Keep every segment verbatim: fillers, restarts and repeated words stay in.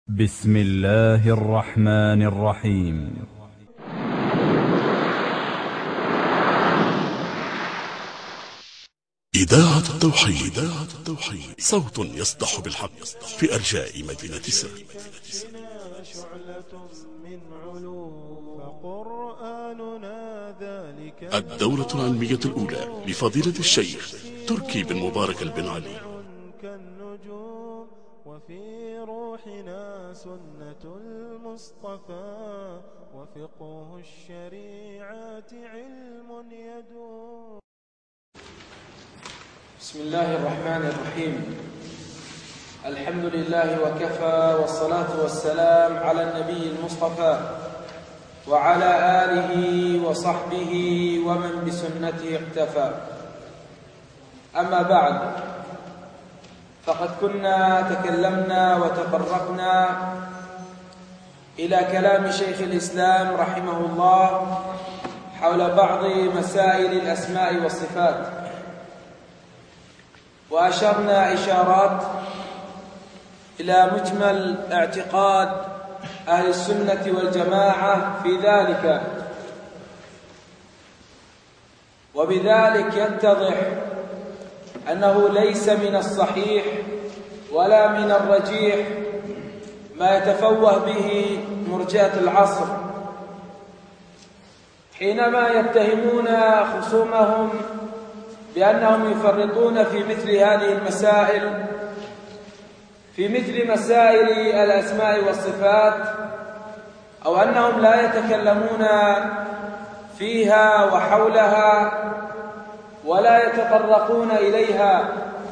بسم الله الرحمن الرحيم. إذاعة التوحيد. صوت يصدح بالحق في أرجاء مدينة سر. الدورة العلمية الأولى لفضيلة الشيخ تركي بن مبارك البن علي. وفي روحنا سنة المصطفى وفقه الشريعة علم يدوم. بسم الله الرحمن الرحيم. الحمد لله وكفى، والصلاة والسلام على النبي المصطفى وعلى آله وصحبه ومن بسنته اقتفى. أما بعد، فقد كنا تكلمنا وتطرقنا إلى كلام شيخ الإسلام رحمه الله حول بعض مسائل الأسماء والصفات، وأشرنا إشارات إلى مجمل اعتقاد أهل السنة والجماعة في ذلك، وبذلك يتضح أنه ليس من الصحيح ولا من الرجيح ما يتفوه به مرجئة العصر حينما يتهمون خصومهم بأنهم يفرطون في مثل هذه المسائل، في مثل مسائل الأسماء والصفات، أو أنهم لا يتكلمون فيها وحولها ولا يتطرقون إليها،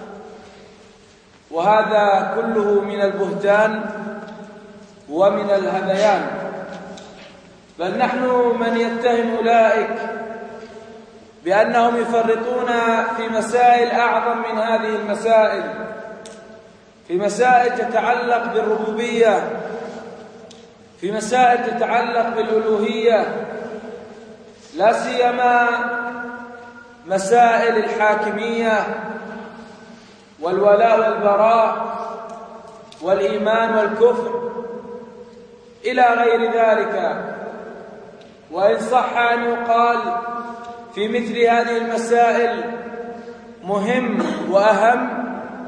وهذا كله من البهتان ومن الهذيان. بل نحن من يتهم أولئك بأنهم يفرطون في مسائل أعظم من هذه المسائل، في مسائل تتعلق بالربوبية، في مسائل تتعلق بالألوهية، لا سيما مسائل الحاكمية والولاء والبراء والإيمان والكفر إلى غير ذلك. وإن صح أن يقال في مثل هذه المسائل مهم وأهم،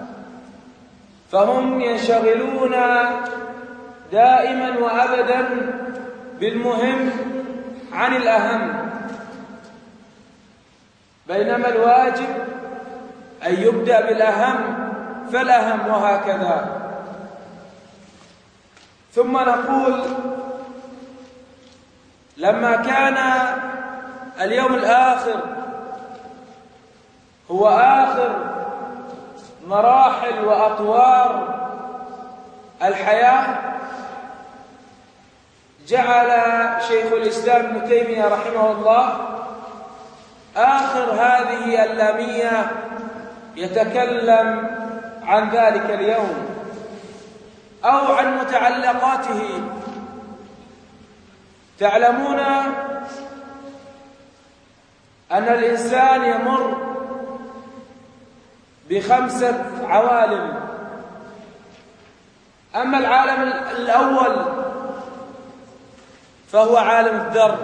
فهم ينشغلون دائما وأبدا بالمهم عن الأهم، بينما الواجب أن يبدأ بالأهم فالأهم، وهكذا. ثم نقول لما كان اليوم الآخر هو آخر مراحل وأطوار الحياة، جعل شيخ الإسلام ابن تيمية رحمه الله آخر هذه اللامية يتكلم عن ذلك اليوم أو عن متعلقاته. تعلمون أن الإنسان يمر بخمسة عوالم. أما العالم الأول فهو عالم الذر،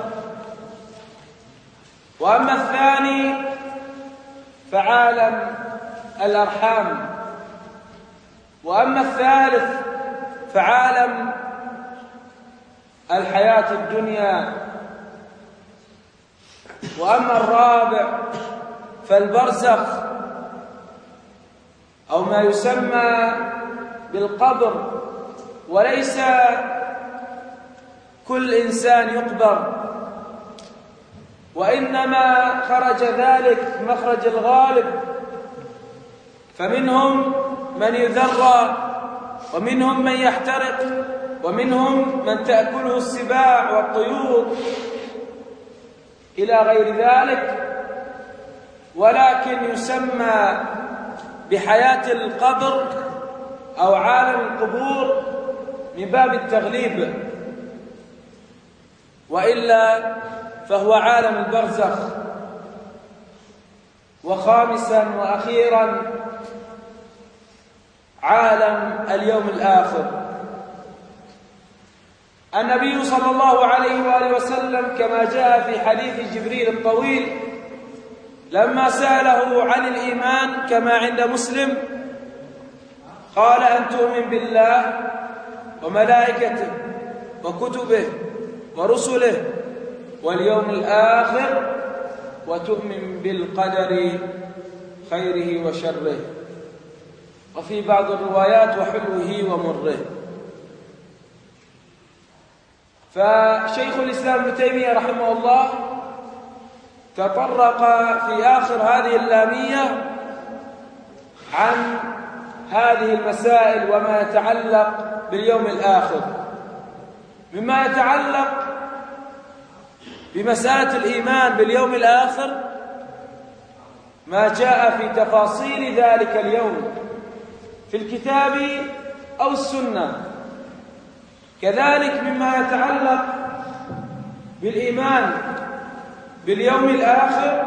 وأما الثاني فعالم الأرحام، وأما الثالث فعالم الحياة الدنيا، وأما الرابع فالبرزخ أو ما يسمى بالقبر. وليس كل إنسان يقبر، وإنما خرج ذلك مخرج الغالب، فمنهم من يذرى، ومنهم من يحترق، ومنهم من تأكله السباع والطيور إلى غير ذلك. ولكن يسمى بحياة القبر أو عالم القبور من باب التغليب، وإلا فهو عالم البرزخ. وخامسا وأخيرا، عالم اليوم الآخر، النبي صلى الله عليه وآله وسلم كما جاء في حديث جبريل الطويل لما سأله عن الإيمان كما عند مسلم قال أن تؤمن بالله وملائكته وكتبه ورسله واليوم الآخر وتؤمن بالقدر خيره وشره، وفي بعض الروايات وحلوه ومره. فشيخ الإسلام ابن تيمية رحمه الله تطرق في آخر هذه اللامية عن هذه المسائل وما يتعلق باليوم الآخر. مما يتعلق بمسألة الإيمان باليوم الآخر ما جاء في تفاصيل ذلك اليوم في الكتاب أو السنة. كذلك مما يتعلق بالإيمان باليوم الآخر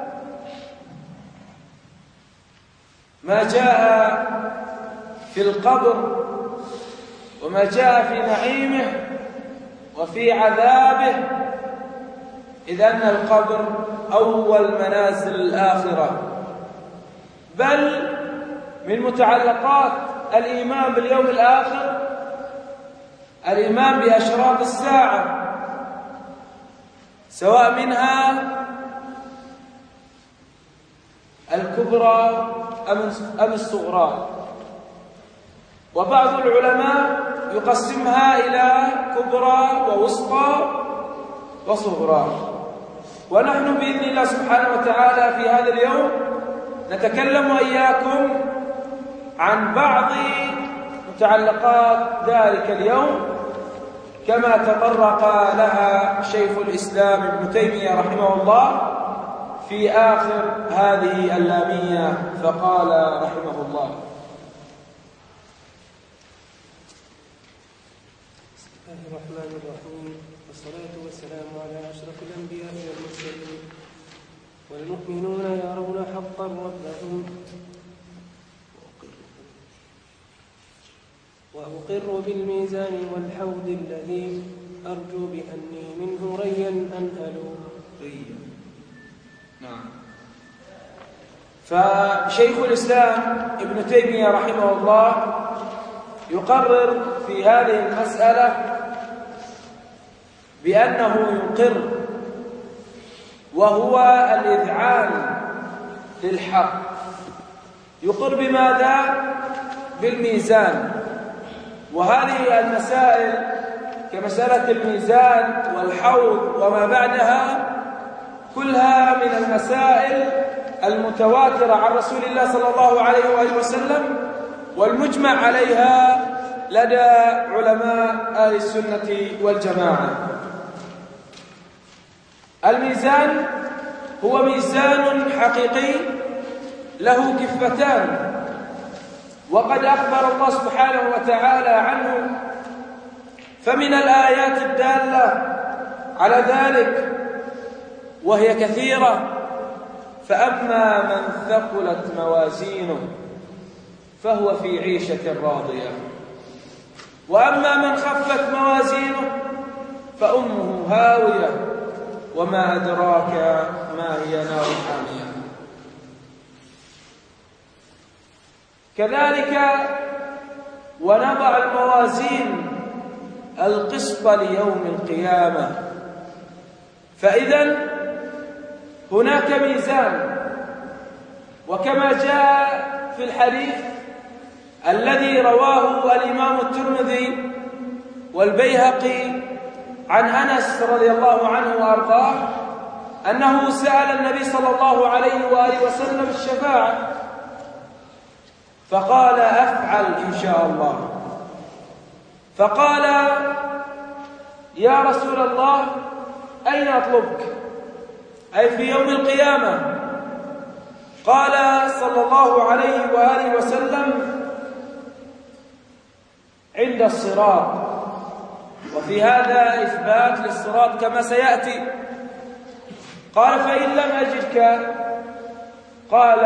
ما جاء في القبر وما جاء في نعيمه وفي عذابه، إذ أن القبر أول منازل الآخرة. بل من متعلقات الإيمان باليوم الآخر الإيمان بأشراط الساعة، سواء منها الكبرى أم الصغرى. وبعض العلماء يقسمها إلى كبرى ووسطى وصغرى. ونحن بإذن الله سبحانه وتعالى في هذا اليوم نتكلم وإياكم عن بعض متعلقات ذلك اليوم كما تطرق لها شيخ الإسلام ابن تيمية رحمه الله في آخر هذه اللامية، فقال رحمه الله: بسم الله الرحمن الرحيم، والصلاة والسلام على أشرف الأنبياء والمرسلين. والمؤمنون يرون حقا ربهم وأقر بالميزان والحوض الذي أرجو بأني منه ريا أنهل. نعم. فشيخ الإسلام ابن تيمية رحمه الله يقرر في هذه المسألة بأنه يقر، وهو الإذعان للحق. يقر بماذا؟ بالميزان. وهذه المسائل كمسألة الميزان والحوض وما بعدها كلها من المسائل المتواترة عن رسول الله صلى الله عليه وآله وسلم، والمجمع عليها لدى علماء أهل السنة والجماعة. الميزان هو ميزان حقيقي له كفتان، وقد أخبر الله سبحانه وتعالى عنه، فمن الآيات الدالة على ذلك وهي كثيرة: فأما من ثقلت موازينه فهو في عيشة راضية، وأما من خفت موازينه فأمه هاوية، وما أدراك ما هي نار حامية. كذلك ونضع الموازين القسط ليوم القيامة. فإذا هناك ميزان، وكما جاء في الحديث الذي رواه الإمام الترمذي والبيهقي عن أنس رضي الله عنه وأرضاه أنه سأل النبي صلى الله عليه وآله وسلم الشفاعة، فقال: أفعل إن شاء الله. فقال: يا رسول الله أين أطلبك؟ أي في يوم القيامة. قال صلى الله عليه وآله وسلم: عند الصراط. وفي هذا إثبات للصراط كما سيأتي. قال: فإن لم أجدك؟ قال: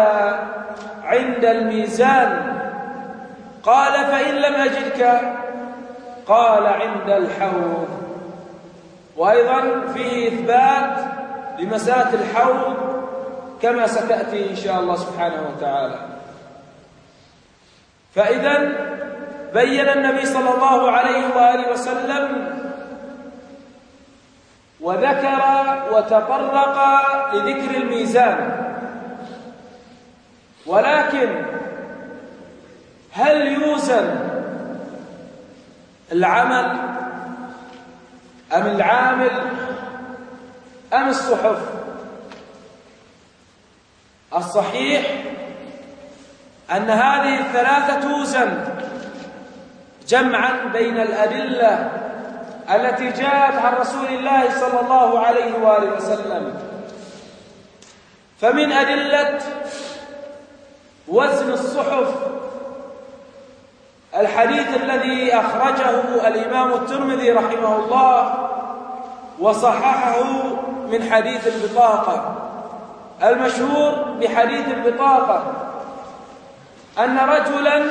عند الميزان. قال: فإن لم أجدك؟ قال عند الحوض. وأيضا فيه إثبات لمسألة الحوض كما ستأتي إن شاء الله سبحانه وتعالى. فإذا بين النبي صلى الله عليه وآله وسلم وذكر وتطرق لذكر الميزان، ولكن هل يوزن العمل أم العامل أم الصحف؟ الصحيح أن هذه الثلاثة توزن جمعا بين الأدلة التي جاءت عن رسول الله صلى الله عليه وآله وسلم. فمن أدلة وزن الصحف الحديث الذي أخرجه الإمام الترمذي رحمه الله وصححه من حديث البطاقة، المشهور بحديث البطاقة، أن رجلا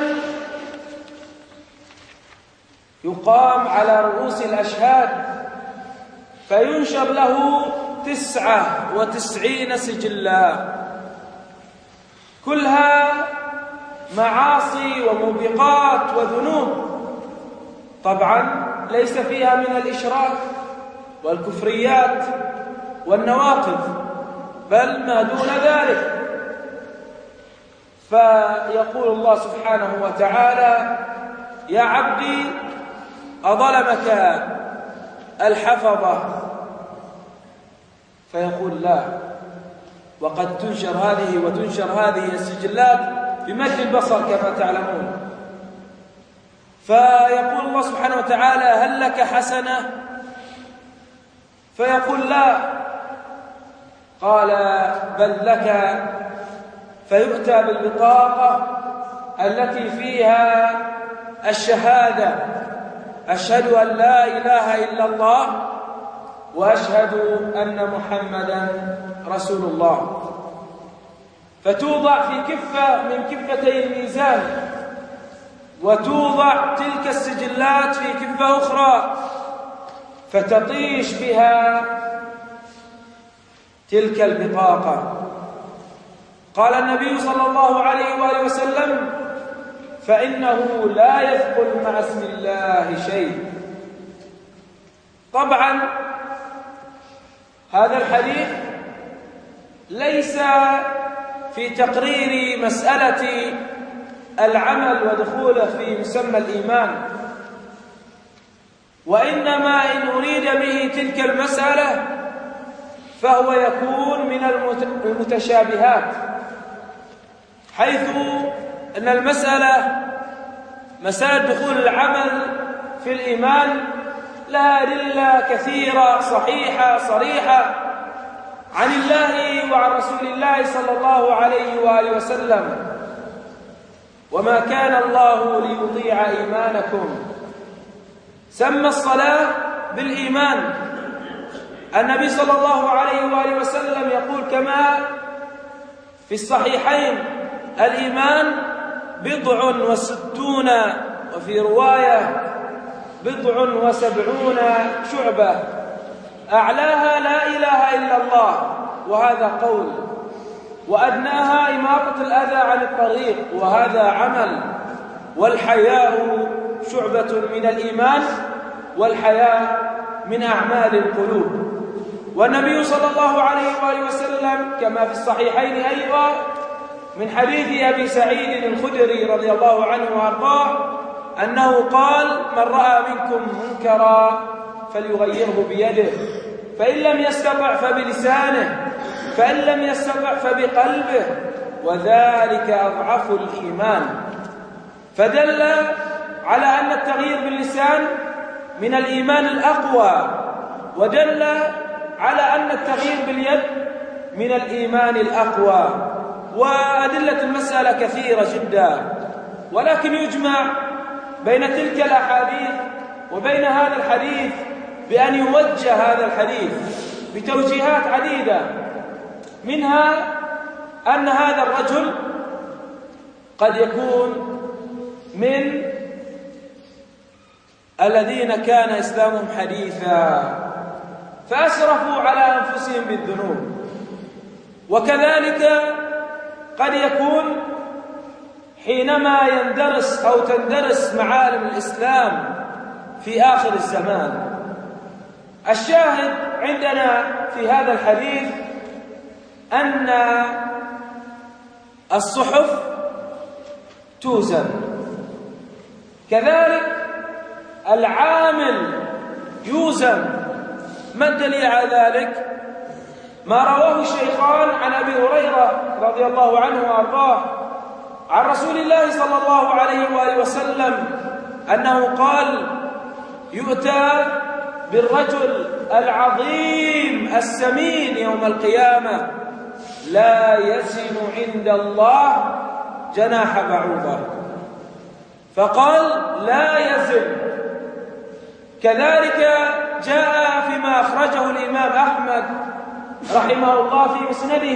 يقام على رؤوس الأشهاد فينشر له تسعة وتسعين سجلا، كلها معاصي وموبقات وذنوب، طبعا ليس فيها من الإشراك والكفريات والنواقض، بل ما دون ذلك. فيقول الله سبحانه وتعالى: يا عبدي أظلمك الحفظة؟ فيقول لا، وقد تنشر هذه وتنشر هذه السجلات بمد البصر كما تعلمون. فيقول الله سبحانه وتعالى: هل لك حسنة؟ فيقول لا، قال بل لك. فيؤتى بالبطاقة التي فيها الشهادة: أشهد أن لا إله إلا الله وأشهد أن محمدا رسول الله. فتوضع في كفة من كفتي الميزان، وتوضع تلك السجلات في كفة أخرى، فتطيش بها تلك البطاقة. قال النبي صلى الله عليه وآله وسلم: فإنه لا يثقل مع اسم الله شيء. طبعا هذا الحديث ليس في تقرير مسألة العمل ودخوله في مسمى الإيمان، وإنما إن أريد به تلك المسألة فهو يكون من المتشابهات، حيث أن المسألة مسألة دخول العمل في الإيمان لها أدلة كثيرة صحيحة صريحة عن الله وعن رسول الله صلى الله عليه وآله وسلم: وما كان الله ليضيع إيمانكم. سمى الصلاة بالإيمان. النبي صلى الله عليه وآله وسلم يقول كما في الصحيحين: الإيمان بضع وستون، وفي رواية بضع وسبعون شعبة، أعلاها لا إله إلا الله، وهذا قول، وأدناها إماطة الأذى عن الطريق، وهذا عمل، والحياء شعبة من الإيمان، والحياء من أعمال القلوب. والنبي صلى الله عليه وآله وسلم كما في الصحيحين أيضا من حديث أبي سعيد الخدري رضي الله عنه وأرضاه أنه قال: من رأى منكم منكرا فليغيره بيده، فإن لم يستطع فبلسانه، فإن لم يستطع فبقلبه، وذلك أضعف الإيمان. فدل على أن التغيير باللسان من الإيمان الأقوى، ودل على أن التغيير باليد من الإيمان الأقوى. وأدلة المسألة كثيرة جدا، ولكن يجمع بين تلك الأحاديث وبين هذا الحديث بأن يوجه هذا الحديث بتوجيهات عديدة، منها أن هذا الرجل قد يكون من الذين كان إسلامهم حديثا فأسرفوا على أنفسهم بالذنوب. وكذلك قد يكون حينما يندرس أو تندرس معالم الإسلام في آخر الزمان. الشاهد عندنا في هذا الحديث أن الصحف توزن، كذلك العامل يوزن. ما الدليل على ذلك؟ ما رواه الشيخان عن أبي هريرة رضي الله عنه وأرضاه عن رسول الله صلى الله عليه وآله وسلم أنه قال: يؤتى بالرجل العظيم السمين يوم القيامة لا يزن عند الله جناح بعوضة. فقال لا يزن. كذلك جاء فيما أخرجه الإمام أحمد رحمه الله في مسنده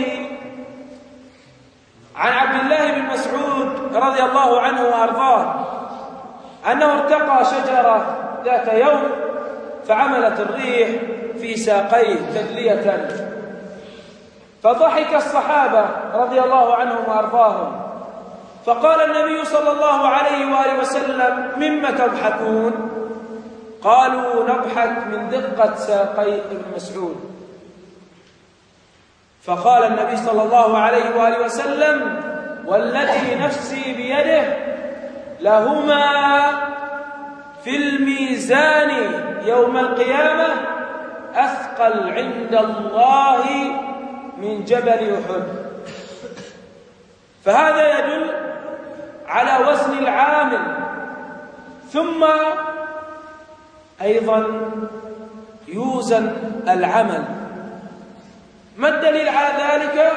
عن عبد الله بن مسعود رضي الله عنه وأرضاه أنه ارتقى شجرة ذات يوم فعملت الريح في ساقيه تدلية، فضحك الصحابة رضي الله عنهم وأرضاهم، فقال النبي صلى الله عليه وآله وسلم: مما تضحكون؟ قالوا: نضحك من دقة ساقي ابن مسعود. فقال النبي صلى الله عليه وآله وسلم: والذي نفسي بيده لهما في الميزان يوم القيامة أثقل عند الله من جبل أحد. فهذا يدل على وزن العامل. ثم أيضا يوزن العمل. ما الدليل على ذلك؟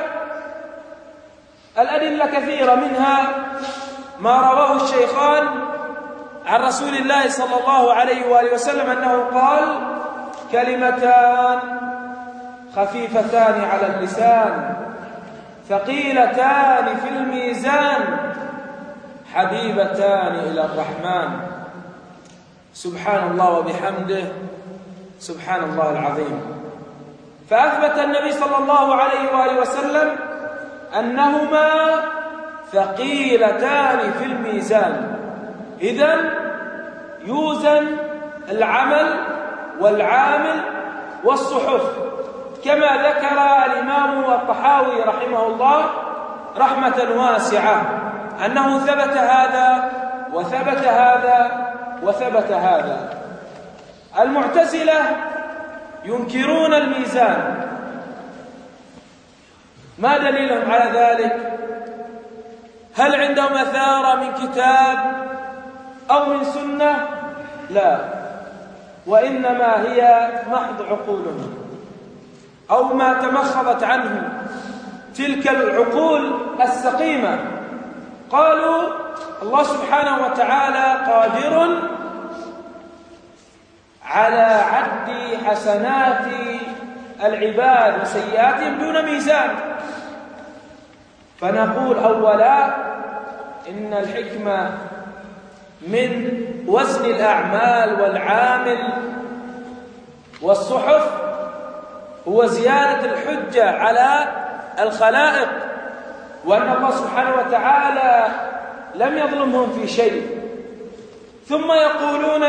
الأدلة كثيرة، منها ما رواه الشيخان عن رسول الله صلى الله عليه وآله وسلم أنه قال: كلمتان خفيفتان على اللسان ثقيلتان في الميزان حبيبتان إلى الرحمن. سبحان الله وبحمده سبحان الله العظيم. فأثبت النبي صلى الله عليه وآله وسلم أنهما ثقيلتان في الميزان. إذن يوزن العمل والعامل والصحف، كما ذكر الإمام الطحاوي رحمه الله رحمة واسعة أنه ثبت هذا وثبت هذا وثبت هذا. المعتزلة ينكرون الميزان. ما دليلهم على ذلك؟ هل عندهم أثار من كتاب أو من سنة؟ لا، وإنما هي محض عقولهم أو ما تمخضت عنه تلك العقول السقيمة. قالوا الله سبحانه وتعالى قادر على عد حسنات العباد وسيئاتهم دون ميزان. فنقول أولا إن الحكمة من وزن الأعمال والعامل والصحف هو زيادة الحجة على الخلائق، وأن الله سبحانه وتعالى لم يظلمهم في شيء. ثم يقولون: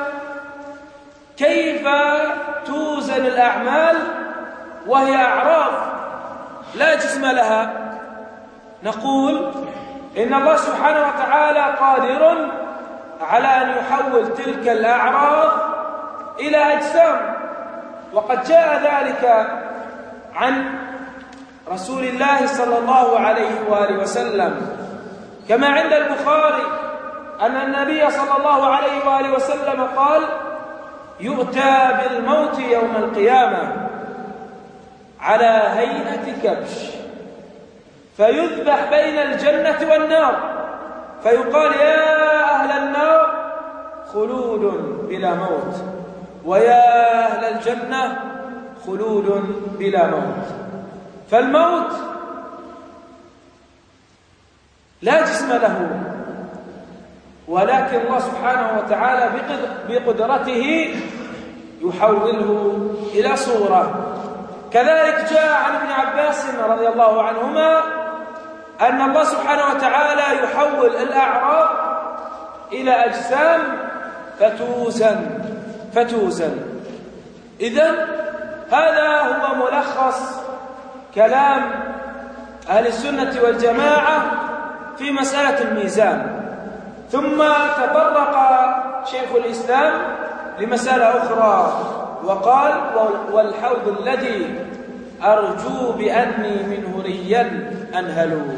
كيف توزن الأعمال وهي أعراض لا جسم لها؟ نقول إن الله سبحانه وتعالى قادر على أن يحول تلك الأعراض إلى أجسام، وقد جاء ذلك عن رسول الله صلى الله عليه وآله وسلم كما عند البخاري أن النبي صلى الله عليه وآله وسلم قال: يؤتى بالموت يوم القيامة على هيئة كبش فيذبح بين الجنة والنار، فيقال: يا أهل النار خلود بلا موت، ويا أهل الجنة خلود بلا موت. فالموت لا جسم له، ولكن الله سبحانه وتعالى بقدرته يحوله إلى صورة. كذلك جاء عن ابن عباس رضي الله عنهما أن الله سبحانه وتعالى يحول الأعراض إلى أجسام فتوزن فتوزن. إذن هذا هو ملخص كلام أهل السنة والجماعة في مسألة الميزان. ثم تطرق شيخ الإسلام لمسألة أخرى وقال: والحوض الذي أرجو بأني منه ريا أنهل.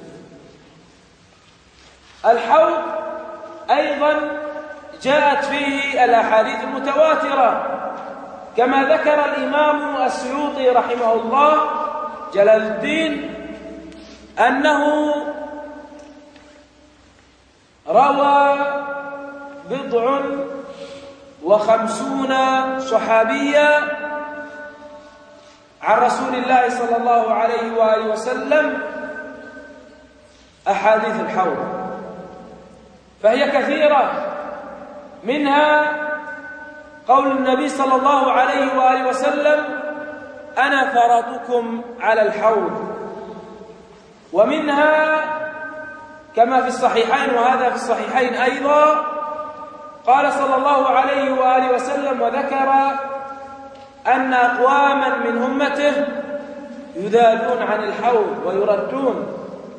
الحوض أيضا جاءت فيه الأحاديث المتواترة، كما ذكر الإمام السيوطي رحمه الله جلال الدين أنه روى بضع وخمسون صحابيا عن رسول الله صلى الله عليه وآله وسلم أحاديث الحوض، فهي كثيرة. منها قول النبي صلى الله عليه وآله وسلم: أنا فرطكم على الحوض. ومنها كما في الصحيحين، وهذا في الصحيحين أيضا، قال صلى الله عليه وآله وسلم وذكر أن أقواما من أمته يذالون عن الحوض ويردون،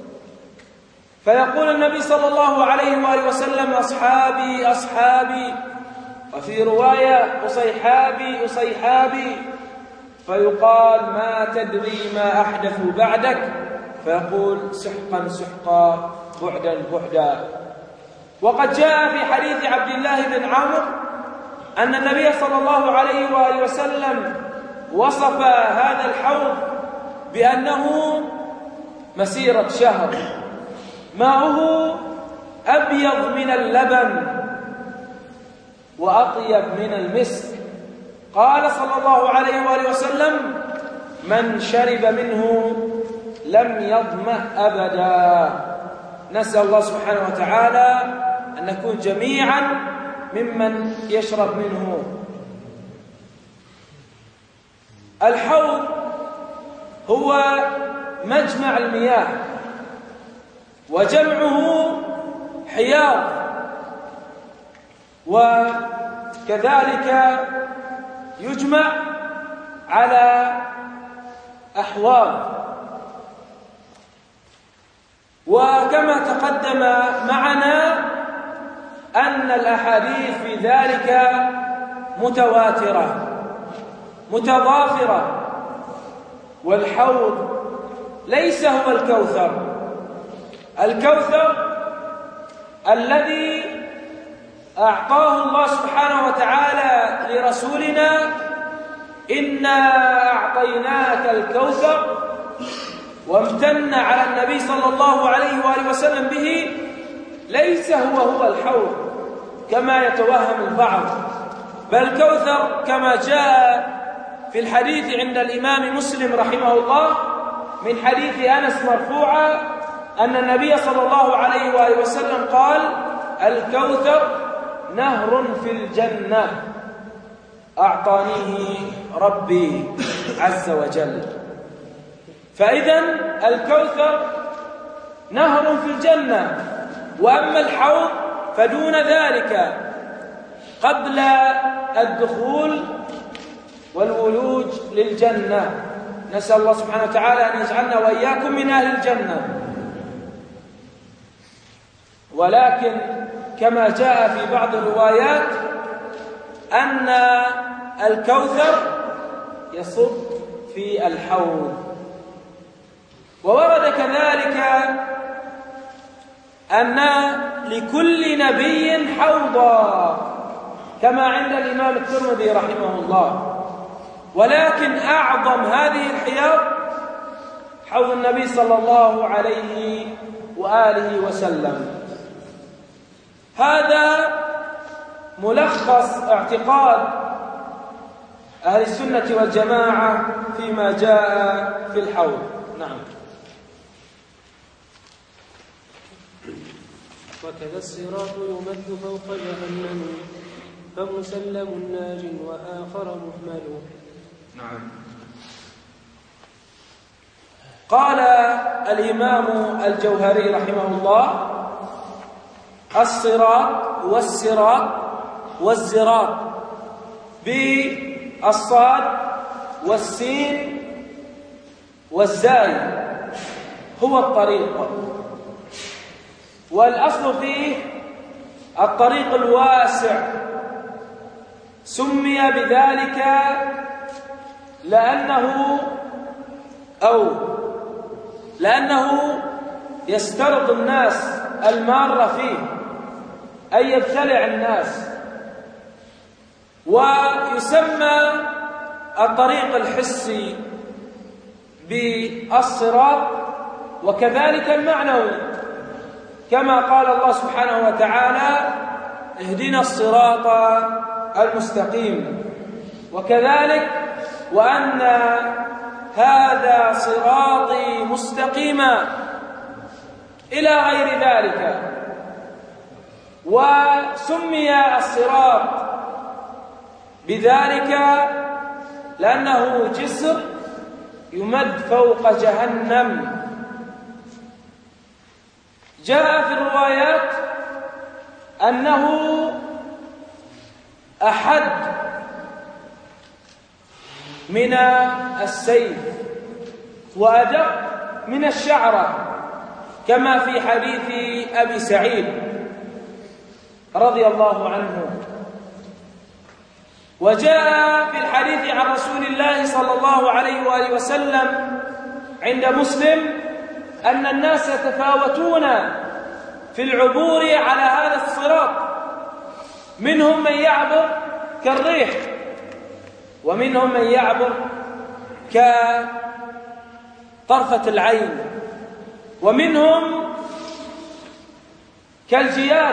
فيقول النبي صلى الله عليه وآله وسلم: أصحابي أصحابي، وفي رواية: أصيحابي أصيحابي، فيقال: ما تدري ما أحدثوا بعدك، فيقول: سحقا سحقا، بعدا بعدا. وقد جاء في حديث عبد الله بن عمرو أن النبي صلى الله عليه وآله وسلم وصف هذا الحوض بأنه مسيرة شهر، ماؤه أبيض من اللبن وأطيب من المسك. قال صلى الله عليه وآله وسلم: من شرب منه لم يظمأ أبدا. نسأل الله سبحانه وتعالى أن نكون جميعا ممن يشرب منه. الحوض هو مجمع المياه، وجمعه حياض، وكذلك يجمع على أحواض. وكما تقدم معنا أن الأحاديث في ذلك متواترة متضافرة. والحوض ليس هو الكوثر، الكوثر الذي أعطاه الله سبحانه وتعالى لرسولنا: إنا أعطيناك الكوثر، وامتن على النبي صلى الله عليه وآله وسلم به، ليس هو هو الحوض كما يتوهم البعض، بل كوثر كما جاء في الحديث عند الإمام مسلم رحمه الله من حديث أنس مرفوعا أن النبي صلى الله عليه وآله وسلم قال: الكوثر نهر في الجنة أعطانيه ربي عز وجل. فإذن الكوثر نهر في الجنة، وأما الحوض فدون ذلك قبل الدخول والولوج للجنة. نسأل الله سبحانه وتعالى أن يجعلنا وإياكم من أهل الجنة. ولكن كما جاء في بعض الروايات أن الكوثر يصب في الحوض. وورد كذلك أن لكل نبي حوضا كما عند الإمام الترمذي رحمه الله، ولكن أعظم هذه الحياض حوض النبي صلى الله عليه وآله وسلم. هذا ملخص اعتقاد أهل السنة والجماعة فيما جاء في الحوض. نعم. وكذا الصراط يمد فوق جهنم فمسلم ناج وآخر مهمل. نعم. قال الإمام الجوهري رحمه الله: الصراط والصراط والزراط بالصاد والسين والزاي هو الطريق، والأصل فيه الطريق الواسع، سمي بذلك لأنه أو لأنه يسترد الناس المارة فيه، أي يبتلع الناس. ويسمى الطريق الحسي بالصراط، وكذلك المعنوي، كما قال الله سبحانه وتعالى: اهدنا الصراط المستقيم. وكذلك: وأن هذا صراطي مستقيما، إلى غير ذلك. وسمي الصراط بذلك لأنه جسر يمد فوق جهنم. جاء في الروايات أنه أحد من السيف وأدق من الشعرة، كما في حديث أبي سعيد رضي الله عنه. وجاء في الحديث عن رسول الله صلى الله عليه وآله وسلم عند مسلم أن الناس يتفاوتون في العبور على هذا الصراط، منهم من يعبر كالريح، ومنهم من يعبر كطرفة العين، ومنهم كالجياد،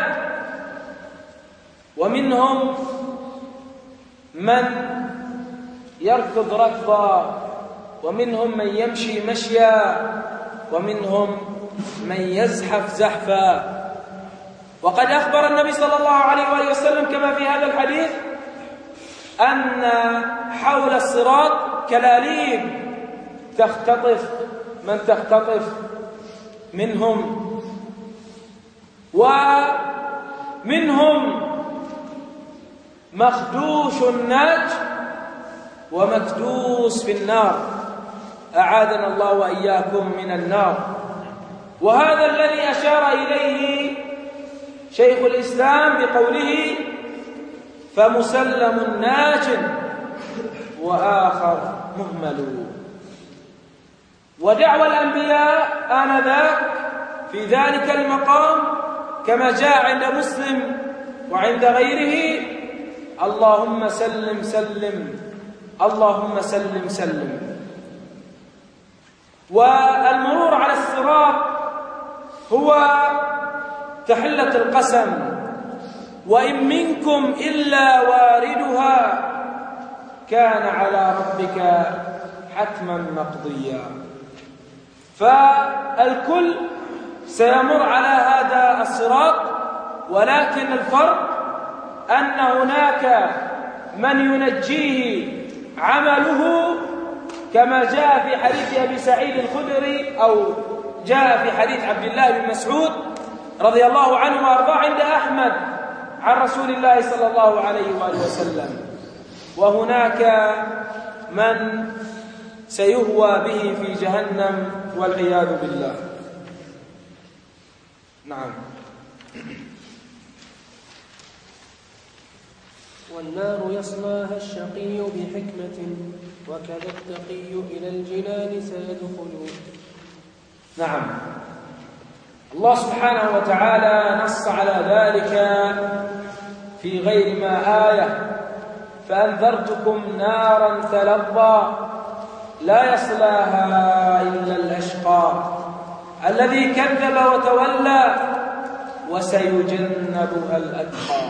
ومنهم من يركض ركضا، ومنهم من يمشي مشيا، ومنهم من يزحف زحفا. وقد أخبر النبي صلى الله عليه وآله وسلم كما في هذا الحديث أن حول الصراط كلاليب تختطف من تختطف منهم، ومنهم مخدوش ناج ومكدوس في النار، أعاذنا الله وإياكم من النار. وهذا الذي أشار إليه شيخ الإسلام بقوله: فمسلم ناج وآخر مهمل. ودعوى الأنبياء آنذاك في ذلك المقام كما جاء عند مسلم وعند غيره: اللهم سلم سلم، اللهم سلم سلم. والمرور على الصراط هو تحلة القسم: وإن منكم إلا واردها كان على ربك حتما مقضيا. فالكل سيمر على هذا الصراط، ولكن الفرق أن هناك من ينجيه عمله، كما جاء في حديث أبي سعيد الخدري، أو جاء في حديث عبد الله بن مسعود رضي الله عنه وأرضاه عند أحمد عن رسول الله صلى الله عليه وآله وسلم. وهناك من سيهوى به في جهنم والعياذ بالله. نعم. والنار يصلاها الشقي بحكمة وكذا التقي إلى الجنان سيدخل. نعم. الله سبحانه وتعالى نص على ذلك في غير ما آية: فأنذرتكم نارا تلظى لا يصلاها إلا الأشقى الذي كذب وتولى وسيجنبها الأتقى.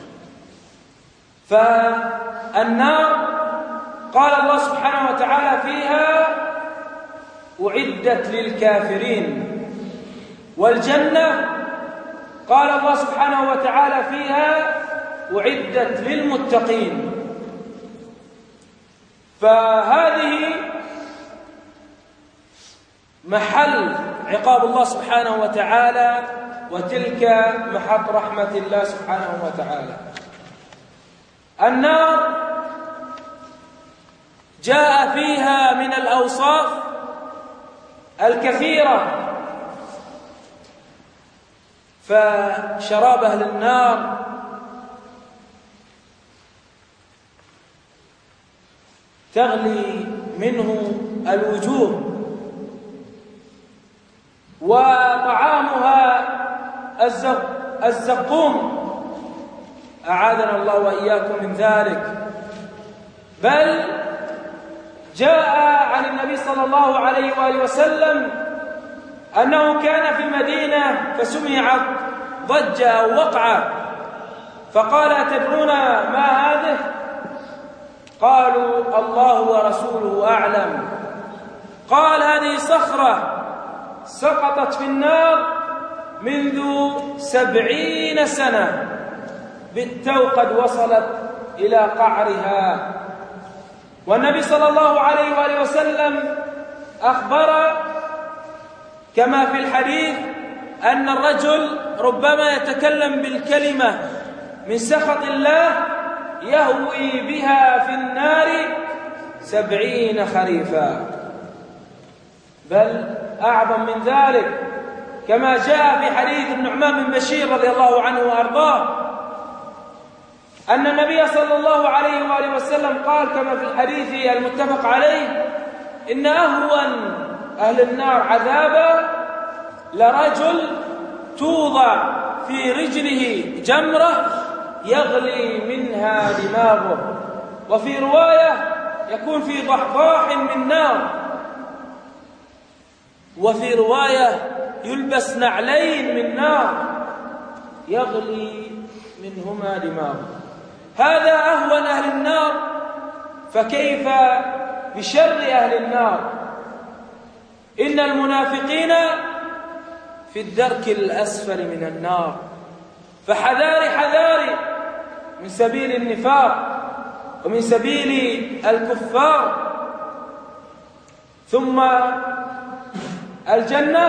فالنار قال الله سبحانه وتعالى فيها: أعدت للكافرين، والجنة قال الله سبحانه وتعالى فيها: أعدت للمتقين. فهذه محل عقاب الله سبحانه وتعالى، وتلك محط رحمة الله سبحانه وتعالى. النار جاء فيها من الأوصاف الكثيرة، فشراب أهل النار تغلي منه الوجوه، وطعامها الزقوم، أعاذنا الله وإياكم من ذلك. بل جاء عن النبي صلى الله عليه وآله وسلم أنه كان في المدينة فسمعت ضجة أو وقعة، فقال: أتدرون ما هذه؟ قالوا: الله ورسوله أعلم. قال: هذه صخرة سقطت في النار منذ سبعين سنة، بالتو قد وصلت إلى قعرها. والنبي صلى الله عليه وآله وسلم أخبر كما في الحديث أن الرجل ربما يتكلم بالكلمة من سخط الله يهوي بها في النار سبعين خريفا، بل أعظم من ذلك، كما جاء في حديث النعمان بن بشير رضي الله عنه وأرضاه أن النبي صلى الله عليه وآله وسلم قال كما في الحديث المتفق عليه: إن أهون أهل النار عذابا لرجل توضع في رجله جمرة يغلي منها دماغه، وفي رواية يكون في ضحضاح من نار، وفي رواية يلبس نعلين من نار يغلي منهما دماغه. هذا أهون أهل النار، فكيف بشر أهل النار؟ إن المنافقين في الدرك الأسفل من النار، فحذاري حذاري من سبيل النفاق ومن سبيل الكفار. ثم الجنة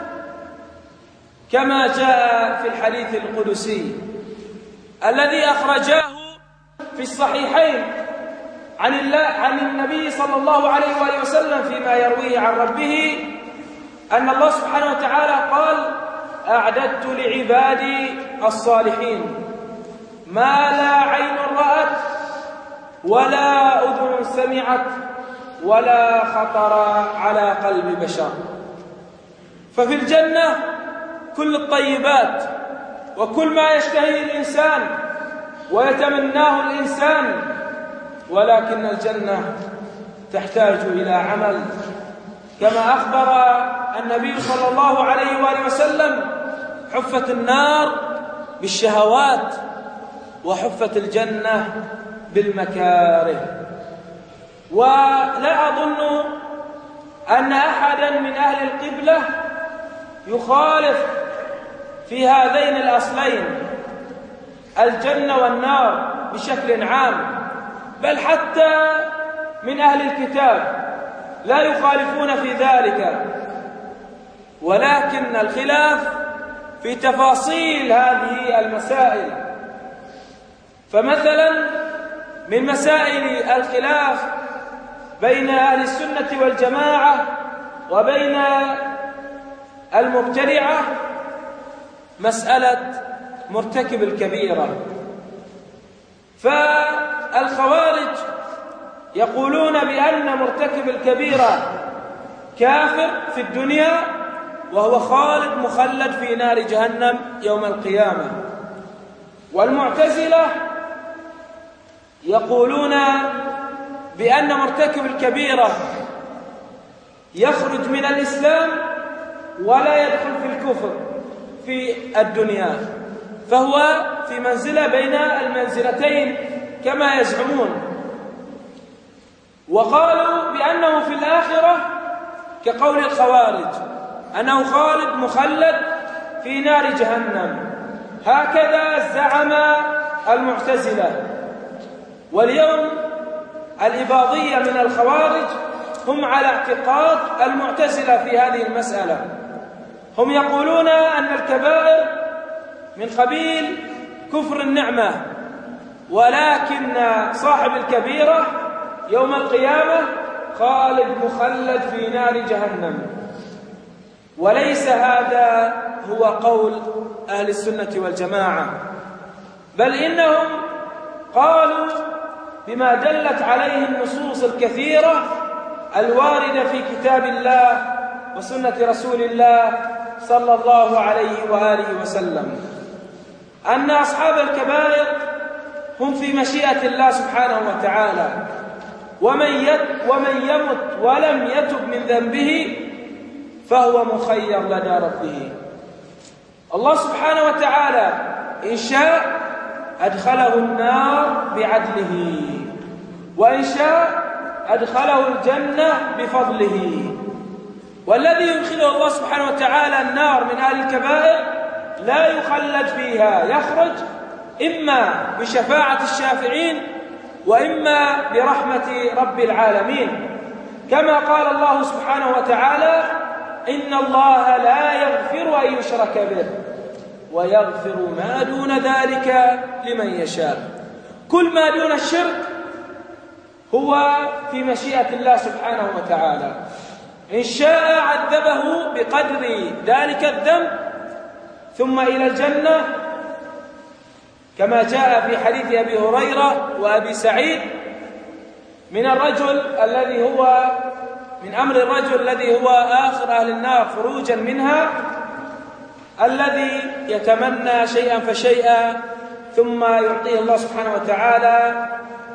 كما جاء في الحديث القدسي الذي أخرجاه في الصحيحين عن الله عن النبي صلى الله عليه وآله وسلم فيما يرويه عن ربه أن الله سبحانه وتعالى قال: أعددت لعبادي الصالحين ما لا عين رأت ولا أذن سمعت ولا خطر على قلب بشر. ففي الجنة كل الطيبات وكل ما يشتهيه الإنسان ويتمناه الإنسان، ولكن الجنة تحتاج إلى عمل، كما أخبر النبي صلى الله عليه وآله وسلم: حفت النار بالشهوات وحفت الجنة بالمكاره. ولا أظن أن أحدا من أهل القبلة يخالف في هذين الأصلين، الجنة والنار بشكل عام، بل حتى من أهل الكتاب لا يخالفون في ذلك، ولكن الخلاف في تفاصيل هذه المسائل. فمثلا من مسائل الخلاف بين أهل السنة والجماعة وبين المبتدعة مسألة مرتكب الكبيرة. فالخوارج يقولون بأن مرتكب الكبيرة كافر في الدنيا وهو خالد مخلد في نار جهنم يوم القيامة. والمعتزلة يقولون بأن مرتكب الكبيرة يخرج من الإسلام ولا يدخل في الكفر في الدنيا، فهو في منزلة بين المنزلتين كما يزعمون. وقالوا بأنه في الآخرة كقول الخوارج أنه خالد مخلد في نار جهنم. هكذا زعم المعتزلة. واليوم الإباضية من الخوارج هم على اعتقاد المعتزلة في هذه المسألة. هم يقولون أن الكبائر من قبيل كفر النعمة، ولكن صاحب الكبيرة يوم القيامة خالد مخلد في نار جهنم. وليس هذا هو قول أهل السنة والجماعة، بل إنهم قالوا بما دلت عليه النصوص الكثيرة الواردة في كتاب الله وسنة رسول الله صلى الله عليه وآله وسلم، أن أصحاب الكبائر هم في مشيئة الله سبحانه وتعالى، ومن ومن يمت ولم يتب من ذنبه فهو مخير لدى ربه. الله سبحانه وتعالى إن شاء أدخله النار بعدله، وإن شاء أدخله الجنة بفضله. والذي يدخله الله سبحانه وتعالى النار من أهل الكبائر لا يخلد فيها، يخرج إما بشفاعة الشافعين وإما برحمة رب العالمين، كما قال الله سبحانه وتعالى: إن الله لا يغفر أن يشرك به ويغفر ما دون ذلك لمن يشاء. كل ما دون الشرك هو في مشيئة الله سبحانه وتعالى، إن شاء عذبه بقدر ذلك الذنب ثم إلى الجنة، كما جاء في حديث أبي هريرة وأبي سعيد من الرجل الذي هو من أمر الرجل الذي هو آخر أهل النار خروجا منها، الذي يتمنى شيئا فشيئا ثم يعطيه الله سبحانه وتعالى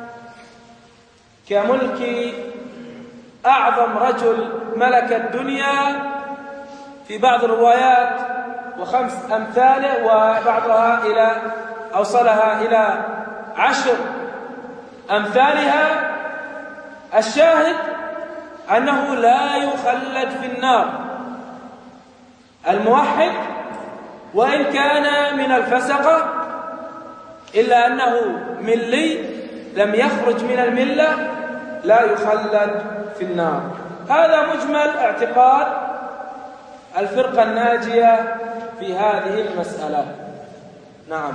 كملك أعظم رجل ملك الدنيا في بعض الروايات وخمس أمثاله، وبعضها إلى أوصلها إلى عشر أمثالها. الشاهد أنه لا يخلد في النار الموحد وإن كان من الفسقة، إلا أنه ملي لم يخرج من الملة لا يخلد في النار. هذا مجمل اعتقاد الفرقة الناجية في هذه المسألة. نعم.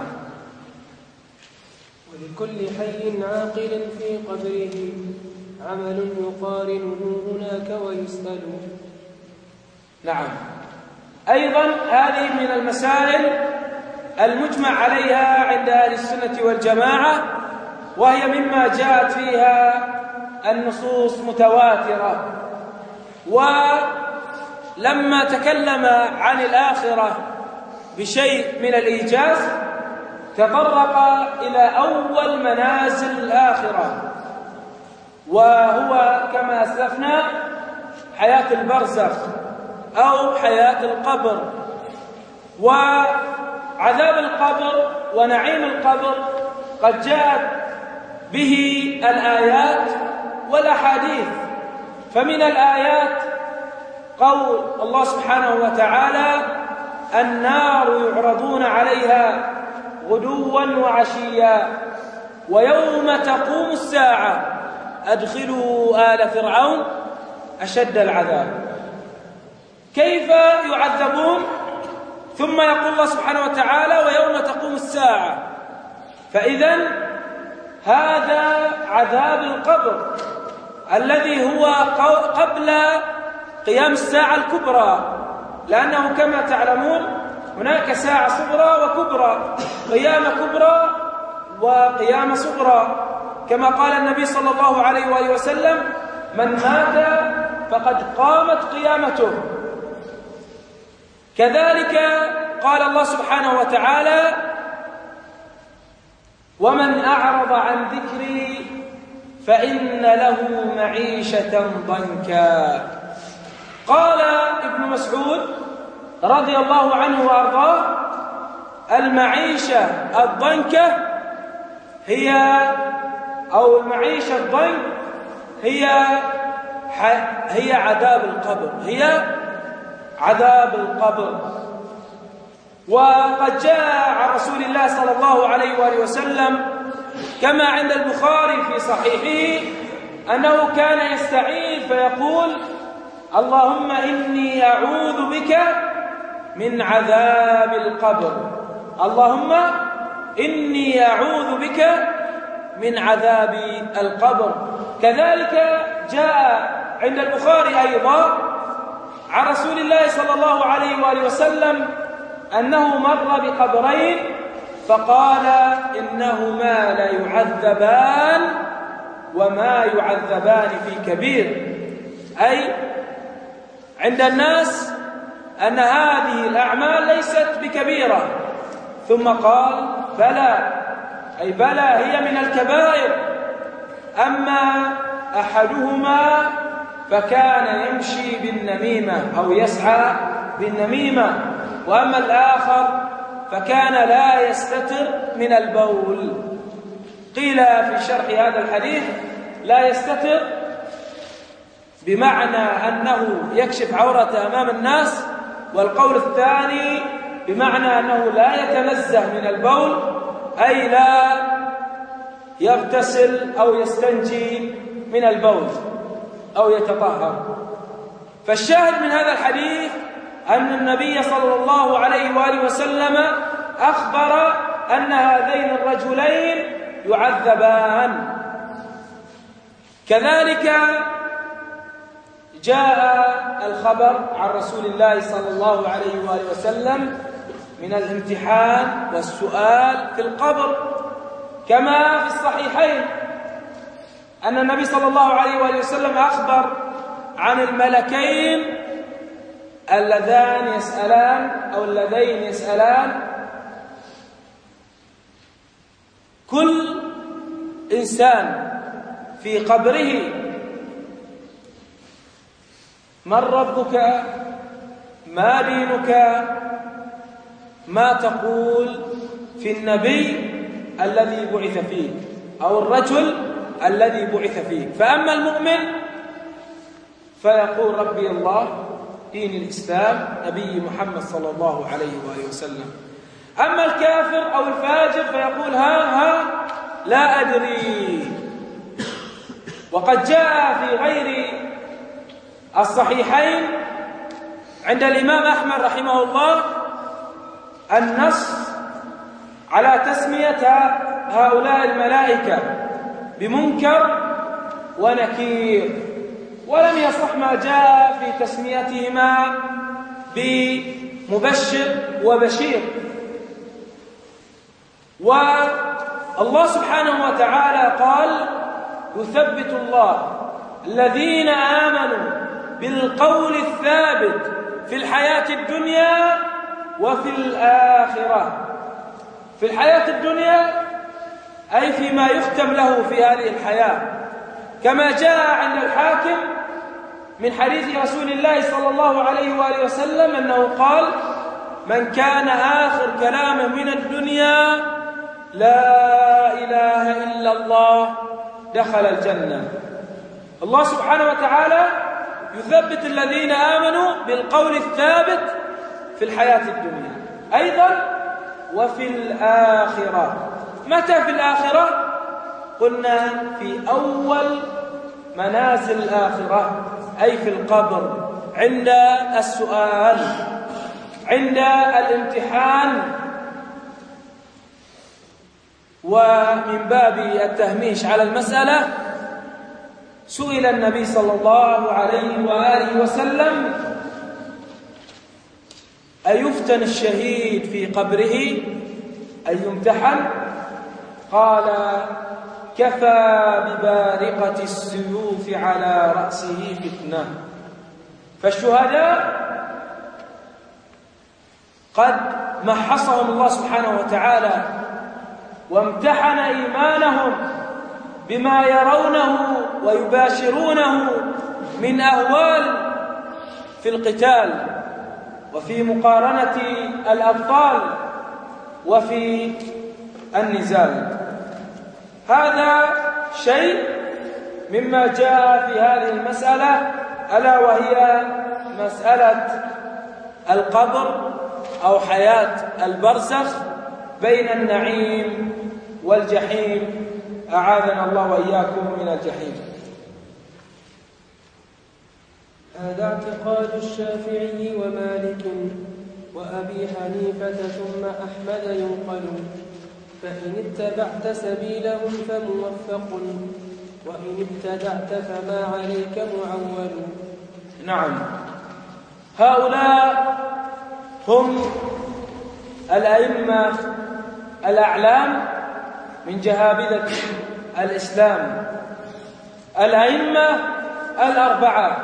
ولكل حي عاقل في قبره عمل يقارنه هناك ويسأل. نعم. أيضا هذه من المسائل المجمع عليها عند أهل السنة والجماعة، وهي مما جاءت فيها النصوص متواترة. ولما تكلم عن الآخرة بشيء من الإيجاز تطرق إلى أول منازل الآخرة، وهو كما أسلفنا حياة البرزخ أو حياة القبر. وعذاب القبر ونعيم القبر قد جاءت به الآيات والأحاديث. فمن الآيات قول الله سبحانه وتعالى: النار يعرضون عليها غدوا وعشيا ويوم تقوم الساعة أدخلوا آل فرعون أشد العذاب. كيف يعذبون؟ ثم يقول الله سبحانه وتعالى: ويوم تقوم الساعة. فإذن هذا عذاب القبر الذي هو قبل قيام الساعة الكبرى، لأنه كما تعلمون هناك ساعة صغرى وكبرى، قيامة كبرى وقيامة صغرى، كما قال النبي صلى الله عليه وآله وسلم: من مات فقد قامت قيامته. كذلك قال الله سبحانه وتعالى: ومن أعرض عن ذكري فإن له معيشة ضنكا. قال ابن مسعود رضي الله عنه وأرضاه: المعيشة الضنكة هي أو المعيشة الضنك هي هي عذاب القبر، هي عذاب القبر. وقد جاء عن رسول الله صلى الله عليه وآله وسلم كما عند البخاري في صحيحه أنه كان يستعيذ فيقول: اللهم إني أعوذ بك من عذاب القبر، اللهم إني أعوذ بك من عذاب القبر. كذلك جاء عند البخاري أيضا عن رسول الله صلى الله عليه وآله وسلم أنه مر بقبرين فقال: إنهما لا يعذبان وما يعذبان في كبير، أي عند الناس أن هذه الأعمال ليست بكبيرة، ثم قال: بلى، أي بلى هي من الكبائر، أما أحدهما فكان يمشي بالنميمة أو يسعى بالنميمة، وأما الآخر فكان لا يستتر من البول. قيل في شرح هذا الحديث: لا يستتر بمعنى أنه يكشف عورته أمام الناس، والقول الثاني بمعنى أنه لا يتنزه من البول، أي لا يغتسل أو يستنجي من البول أو يتطهر. فالشاهد من هذا الحديث أن النبي صلى الله عليه وآله وسلم أخبر أن هذين الرجلين يعذبان. كذلك جاء الخبر عن رسول الله صلى الله عليه وآله وسلم من الامتحان والسؤال في القبر، كما في الصحيحين أن النبي صلى الله عليه وآله وسلم أخبر عن الملكين اللذان يسألان أو اللذين يسألان كل إنسان في قبره: من ربك؟ ما دينك؟ ما تقول في النبي الذي بعث فيك أو الرجل الذي بعث فيك؟ فأما المؤمن فيقول: ربي الله، دين الإسلام، نبي محمد صلى الله عليه وآله وسلم. أما الكافر أو الفاجر فيقول: ها ها لا أدري. وقد جاء في غير الصحيحين عند الإمام أحمد رحمه الله النص على تسمية هؤلاء الملائكة بمنكر ونكير، ولم يصح ما جاء في تسميتهما بمبشر وبشير. والله سبحانه وتعالى قال: يثبت الله الذين آمنوا بالقول الثابت في الحياة الدنيا وفي الآخرة. في الحياة الدنيا أي فيما يختم له في هذه الحياة، كما جاء عند الحاكم من حديث رسول الله صلى الله عليه وآله وسلم أنه قال: من كان آخر كلامه من الدنيا لا إله إلا الله دخل الجنة. الله سبحانه وتعالى يثبت الذين آمنوا بالقول الثابت في الحياة الدنيا أيضا وفي الآخرة. متى في الآخرة؟ قلنا في أول منازل الآخرة، أي في القبر، عند السؤال، عند الامتحان. ومن باب التهميش على المسألة سئل النبي صلى الله عليه وآله وسلم: أيفتن الشهيد في قبره أي يمتحن؟ قال: كفى ببارقة السيوف على رأسه فتنة. فالشهداء قد محصهم الله سبحانه وتعالى وامتحن إيمانهم بما يرونه ويباشرونه من أهوال في القتال وفي مقارنة الأبطال وفي النزال. هذا شيء مما جاء في هذه المسألة، ألا وهي مسألة القبر أو حياة البرزخ بين النعيم والجحيم، أعاذنا الله وإياكم من الجحيم. هذا اعتقاد الشافعي ومالك وأبي حنيفة ثم أحمد ينقل، فإن اتبعت سبيلهم فموفق، وإن ابتدعت فما عليك معول. نعم، هؤلاء هم الأئمة الأعلام من جهابذة الإسلام، الأئمة الأربعة.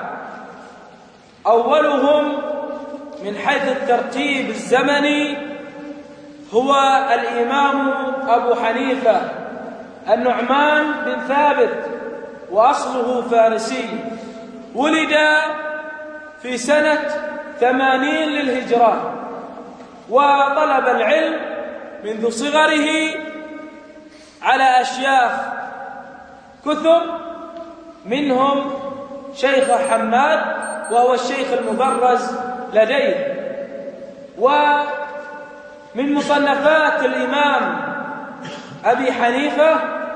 أولهم من حيث الترتيب الزمني هو الإمام أبو حنيفة النعمان بن ثابت، وأصله فارسي، ولد في سنة ثمانين للهجرة، وطلب العلم منذ صغره على أشياخ كثر، منهم شيخ حماد وهو الشيخ المبرز لديه. ومن مصنفات الإمام أبي حنيفة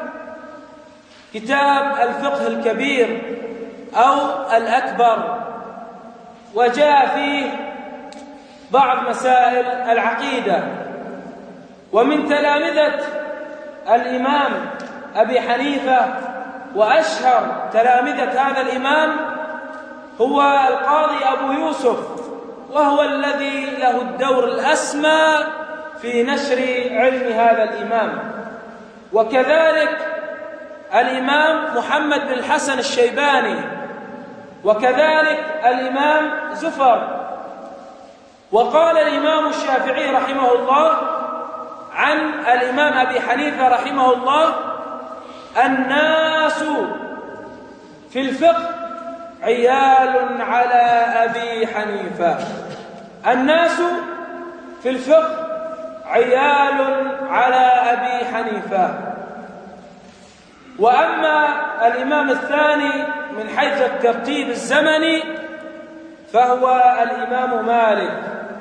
كتاب الفقه الكبير أو الأكبر، وجاء فيه بعض مسائل العقيدة. ومن تلامذة الإمام أبي حنيفة وأشهر تلامذة هذا الإمام هو القاضي أبو يوسف، وهو الذي له الدور الأسمى في نشر علم هذا الإمام. وكذلك الإمام محمد بن الحسن الشيباني، وكذلك الإمام زفر. وقال الإمام الشافعي رحمه الله عن الإمام أبي حنيفة رحمه الله: الناس في الفقه عيال على أبي حنيفة. الناس في الفقه عيال على أبي حنيفة. وأما الإمام الثاني من حيث الترتيب الزمني فهو الإمام مالك.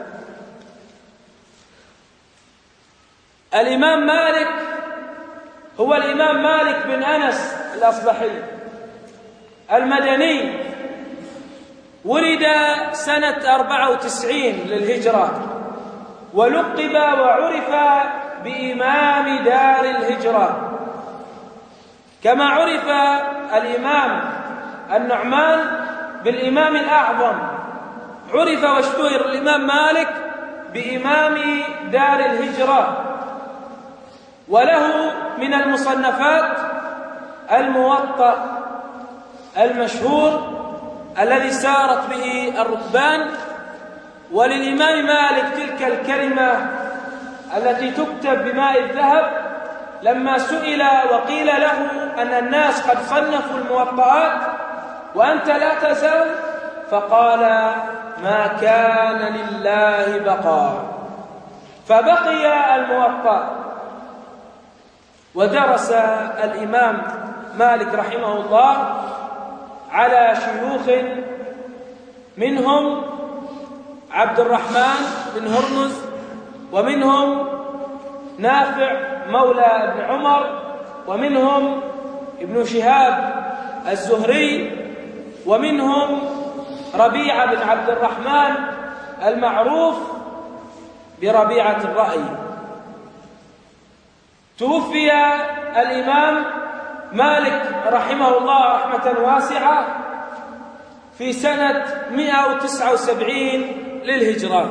الإمام مالك هو الإمام مالك بن أنس الأصبحي المدني، ولد سنة أربعة وتسعين للهجرة، ولقب وعرف بإمام دار الهجرة، كما عرف الإمام النعمان بالإمام الأعظم. عرف واشتهر الإمام مالك بإمام دار الهجرة، وله من المصنفات الموطأ المشهور الذي سارت به الركبان. وللإمام مالك تلك الكلمة التي تكتب بماء الذهب لما سئل وقيل له أن الناس قد صنفوا الموطئات وأنت لا تزال، فقال: ما كان لله بقاء. فبقي الموطأ. ودرس الإمام مالك رحمه الله على شيوخ، منهم عبد الرحمن بن هرمز، ومنهم نافع مولى ابن عمر، ومنهم ابن شهاب الزهري، ومنهم ربيعة بن عبد الرحمن المعروف بربيعة الرأي. توفي الإمام مالك رحمه الله رحمة واسعة في سنة مئة وتسعة وسبعين للهجرة.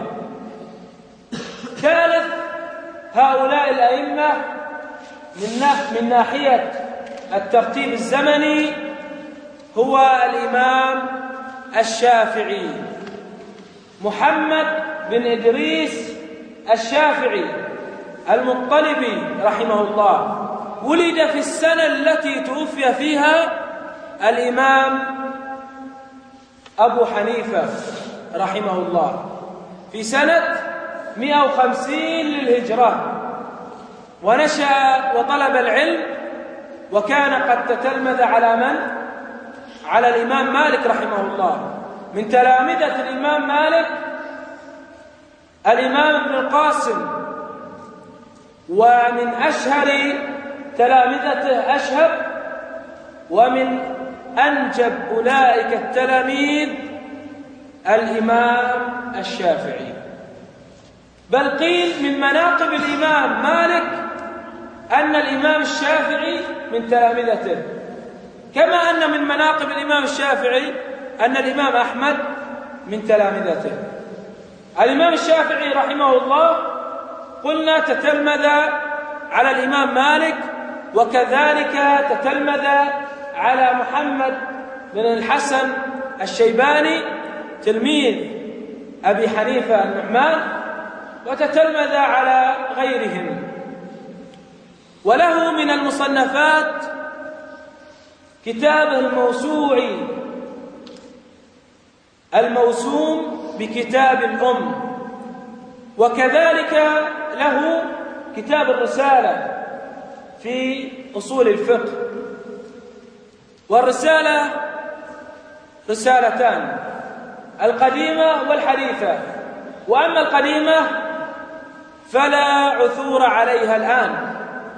ثالث هؤلاء الأئمة من ناحية الترتيب الزمني هو الإمام الشافعي محمد بن إدريس الشافعي المطلبي رحمه الله. ولد في السنة التي توفي فيها الإمام أبو حنيفة رحمه الله، في سنة مئة وخمسين للهجرة، ونشأ وطلب العلم، وكان قد تتلمذ على من؟ على الإمام مالك رحمه الله. من تلامذة الإمام مالك الإمام ابن القاسم، ومن أشهر تلامذته أشهب، ومن أنجب أولئك التلاميذ الإمام الشافعي. بل قيل من مناقب الإمام مالك أن الإمام الشافعي من تلامذته، كما أن من مناقب الإمام الشافعي أن الإمام أحمد من تلامذته. الإمام الشافعي رحمه الله قلنا تتلمذ على الإمام مالك، وكذلك تتلمذ على محمد بن الحسن الشيباني تلميذ أبي حنيفة النعمان، وتتلمذ على غيرهم. وله من المصنفات كتابه الموسوعي الموسوم بكتاب الأم، وكذلك له كتاب الرسالة في أصول الفقه. والرسالة رسالتان، القديمة والحديثة، وأما القديمة فلا عثور عليها الآن،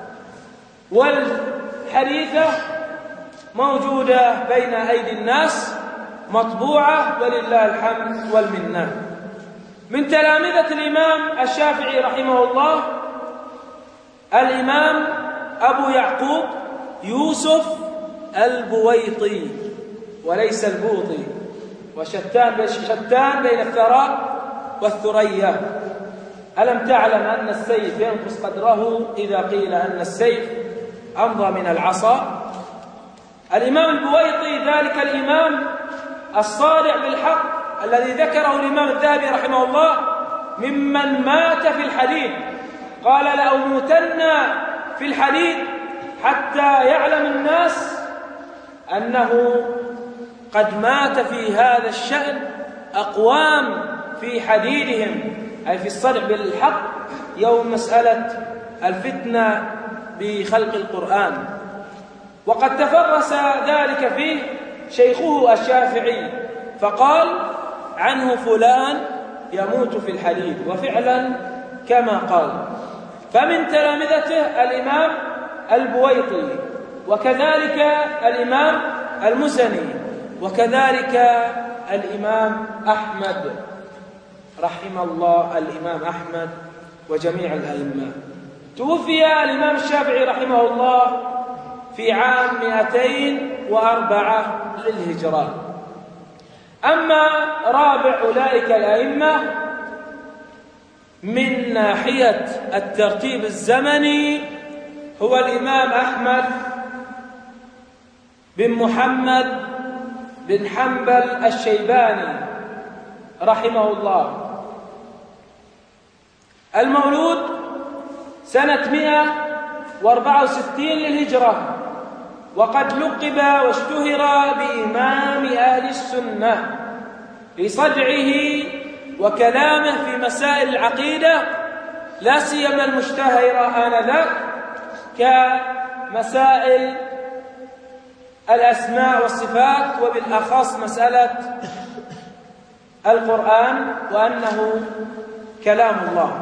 والحديثة موجودة بين أيدي الناس مطبوعة ولله الحمد والمنة. من تلامذة الإمام الشافعي رحمه الله الإمام أبو يعقوب يوسف البويطي وليس البوطي، وشتان شتان بين الثراء والثريا. ألم تعلم أن السيف ينقص قدره إذا قيل أن السيف أمضى من العصا؟ الإمام البويطي ذلك الإمام الصارع بالحق الذي ذكره الإمام الذهبي رحمه الله ممن مات في الحديد، قال لأموتن في الحديد حتى يعلم الناس أنه قد مات في هذا الشأن أقوام في حديدهم، أي في الصرع بالحق يوم مسألة الفتنة بخلق القرآن. وقد تفرس ذلك فيه شيخه الشافعي فقال عنه فلان يموت في الحديد، وفعلا كما قال. فمن تلامذته الإمام البويطي، وكذلك الإمام المزني، وكذلك الإمام أحمد رحمه الله الإمام أحمد وجميع الأئمة. توفي الإمام الشافعي رحمه الله في عام مئتين وأربعة للهجرة. أما رابع أولئك الأئمة من ناحية الترتيب الزمني هو الإمام أحمد بن محمد بن حنبل الشيباني رحمه الله، المولود سنة مئة وأربعة وستين للهجرة، وقد لقب واشتهر بإمام أهل السنة لصدعه وكلامه في مسائل العقيدة، لا سيما المشتهرة آنذاك كمسائل الأسماء والصفات، وبالأخص مسألة القرآن وأنه كلام الله.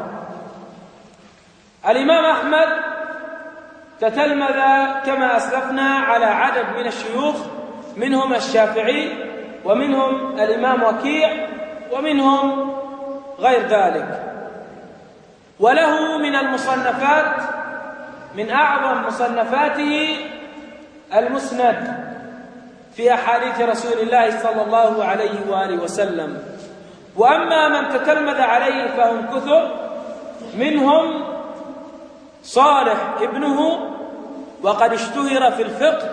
الإمام أحمد تتلمذ كما أسلفنا على عدد من الشيوخ، منهم الشافعي، ومنهم الإمام وكيع، ومنهم غير ذلك. وله من المصنفات من أعظم مصنفاته المسند في أحاديث رسول الله صلى الله عليه وآله وسلم. وأما من تتلمذ عليه فهم كثر، منهم صالح ابنه وقد اشتهر في الفقه،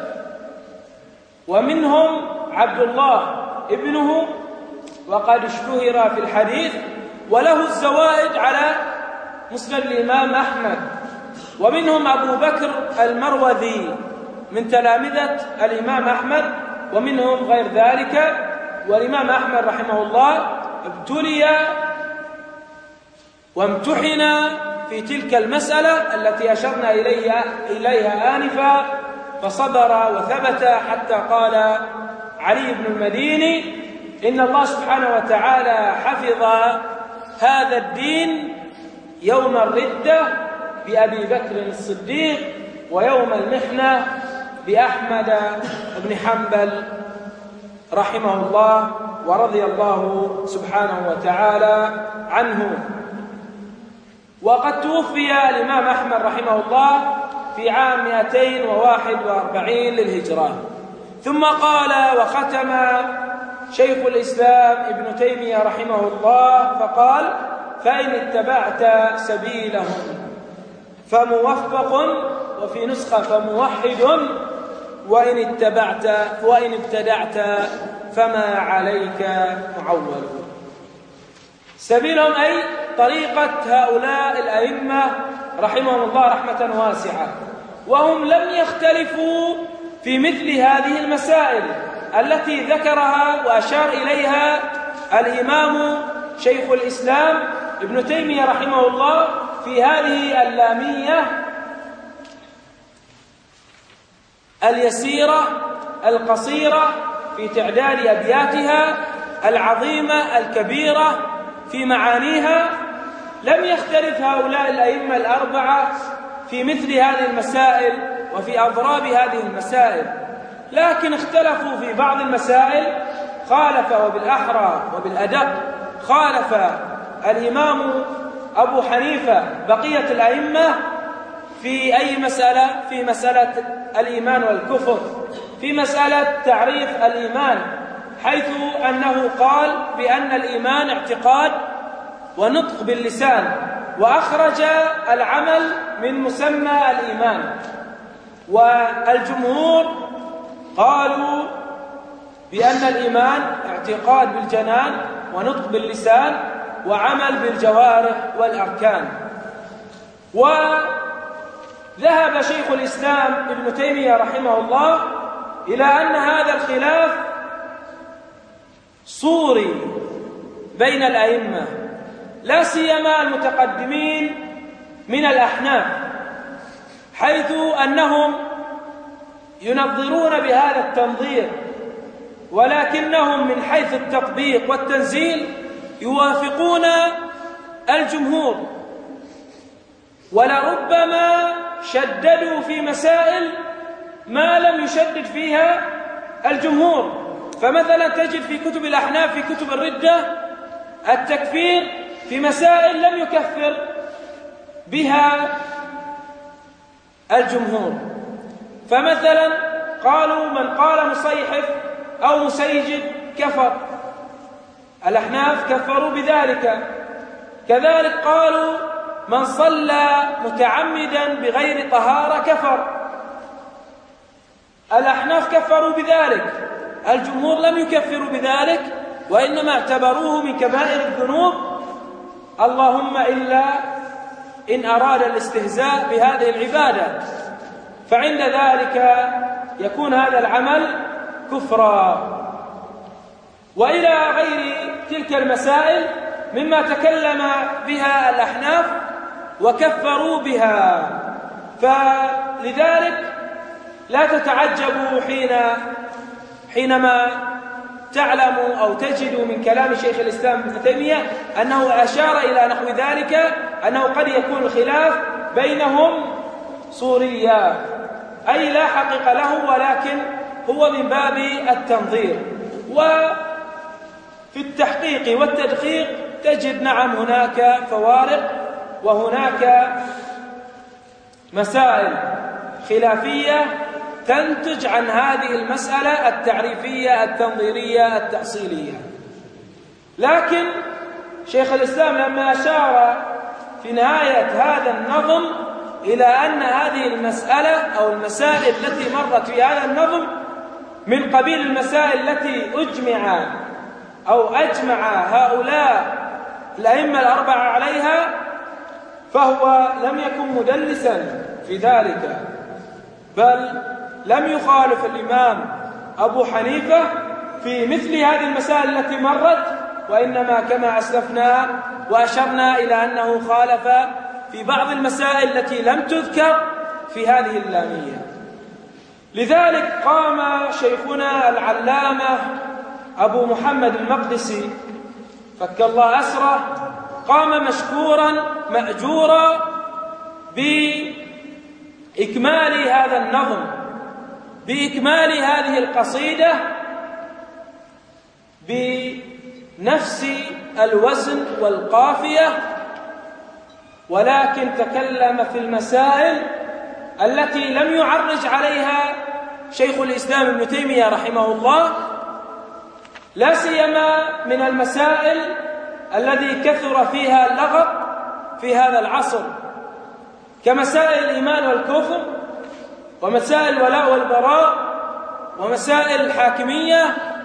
ومنهم عبد الله ابنه وقد اشتهر في الحديث، وله الزوائد على مسند الإمام أحمد. ومنهم أبو بكر المروذي من تلامذة الإمام أحمد، ومنهم غير ذلك. والإمام أحمد رحمه الله ابتلي وامتحن في تلك المسألة التي أشرنا إليها, إليها آنفا، فصبر وثبت حتى قال علي بن المديني إن الله سبحانه وتعالى حفظ هذا الدين يوم الردة بأبي بكر الصديق، ويوم المحنة بأحمد بن حنبل رحمه الله ورضي الله سبحانه وتعالى عنه. وقد توفي الإمام أحمد رحمه الله في عام مئتين وواحد وأربعين للهجرة. ثم قال وختم شيخ الإسلام ابن تيمية رحمه الله فقال: فإن اتبعت سبيلهم فموفق، وفي نسخة فموحد، وإن اتبعت وإن ابتدعت فما عليك معول. سبيلهم أي طريقة هؤلاء الأئمة رحمهم الله رحمة واسعة، وهم لم يختلفوا في مثل هذه المسائل التي ذكرها وأشار إليها الإمام شيخ الإسلام ابن تيمية رحمه الله في هذه اللامية اليسيرة القصيرة في تعداد أبياتها العظيمة الكبيرة في معانيها. لم يختلف هؤلاء الأئمة الأربعة في مثل هذه المسائل وفي أضراب هذه المسائل، لكن اختلفوا في بعض المسائل. خالف وبالأحرى وبالأدق خالف الإمام أبو حنيفة بقية الأئمة في أي مسألة؟ في مسألة الإيمان والكفر، في مسألة تعريف الإيمان، حيث أنه قال بأن الإيمان اعتقاد ونطق باللسان، وأخرج العمل من مسمى الإيمان. والجمهور قالوا بأن الإيمان اعتقاد بالجنان ونطق باللسان وعمل بالجوارح والأركان. وذهب شيخ الإسلام ابن تيمية رحمه الله إلى أن هذا الخلاف صوري بين الأئمة، لا سيما المتقدمين من الأحناف، حيث أنهم ينظرون بهذا التنظير، ولكنهم من حيث التطبيق والتنزيل يوافقون الجمهور، ولربما شددوا في مسائل ما لم يشدد فيها الجمهور. فمثلا تجد في كتب الأحناف في كتب الردة التكفير في مسائل لم يكفر بها الجمهور. فمثلا قالوا من قال مصيحف أو مسيجد كفر، الأحناف كفروا بذلك. كذلك قالوا من صلى متعمدا بغير طهارة كفر، الأحناف كفروا بذلك، الجمهور لم يكفروا بذلك، وإنما اعتبروه من كبائر الذنوب، اللهم إلا إن أراد الاستهزاء بهذه العبادة، فعند ذلك يكون هذا العمل كفرا. وإلى غير تلك المسائل مما تكلم بها الأحناف وكفروا بها. فلذلك لا تتعجبوا حين حينما تعلموا أو تجدوا من كلام شيخ الإسلام ابن تيمية أنه أشار إلى نحو ذلك، أنه قد يكون الخلاف بينهم صوريا، أي لا حقيقة له، ولكن هو من باب التنظير. وفي التحقيق والتدقيق تجد نعم هناك فوارق وهناك مسائل خلافية تنتج عن هذه المسألة التعريفية التنظيرية التأصيلية. لكن شيخ الإسلام لما أشار في نهاية هذا النظم إلى أن هذه المسألة أو المسائل التي مرت في هذا النظم من قبيل المسائل التي أجمع أو أجمع هؤلاء الأئمة الأربعة عليها، فهو لم يكن مدلسا في ذلك، بل لم يخالف الإمام أبو حنيفة في مثل هذه المسائل التي مرت، وإنما كما أسلفنا وأشرنا إلى أنه خالف في بعض المسائل التي لم تذكر في هذه اللامية. لذلك قام شيخنا العلامة أبو محمد المقدسي فك الله أسره قام مشكورا مأجورا بإكمال هذا النظم، بإكمال هذه القصيدة بنفس الوزن والقافية، ولكن تكلم في المسائل التي لم يعرج عليها شيخ الإسلام ابن تيمية رحمه الله، لا سيما من المسائل الذي كثر فيها اللغط في هذا العصر، كمسائل الإيمان والكفر، ومسائل الولاء والبراء، ومسائل الحاكمية،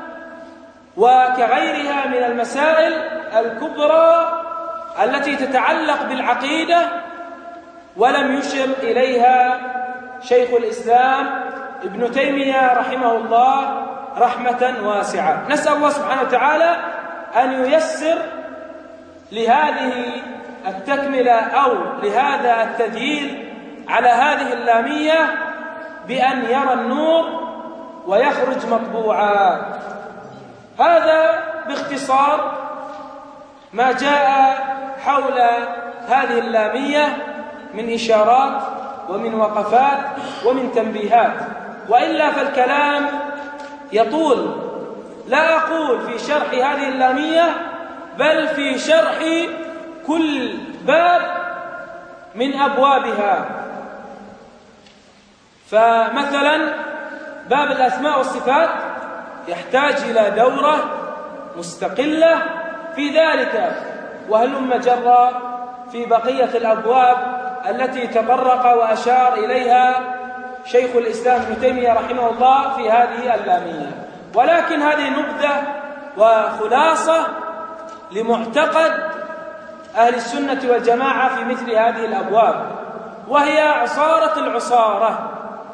وكغيرها من المسائل الكبرى التي تتعلق بالعقيدة، ولم يشر إليها شيخ الإسلام ابن تيمية رحمه الله رحمة واسعة. نسأل الله سبحانه وتعالى أن ييسر لهذه التكملة أو لهذا التدليل على هذه اللامية بأن يرى النور ويخرج مطبوعا. هذا باختصار ما جاء حول هذه اللامية من إشارات ومن وقفات ومن تنبيهات، وإلا فالكلام يطول، لا أقول في شرح هذه اللامية بل في شرح كل باب من أبوابها. فمثلا باب الأسماء والصفات يحتاج إلى دورة مستقلة في ذلك، وهلم جرى في بقية الأبواب التي تطرق وأشار إليها شيخ الإسلام ابن تيمية رحمه الله في هذه اللامية. ولكن هذه نبذة وخلاصة لمعتقد أهل السنة والجماعة في مثل هذه الأبواب، وهي عصارة العصارة،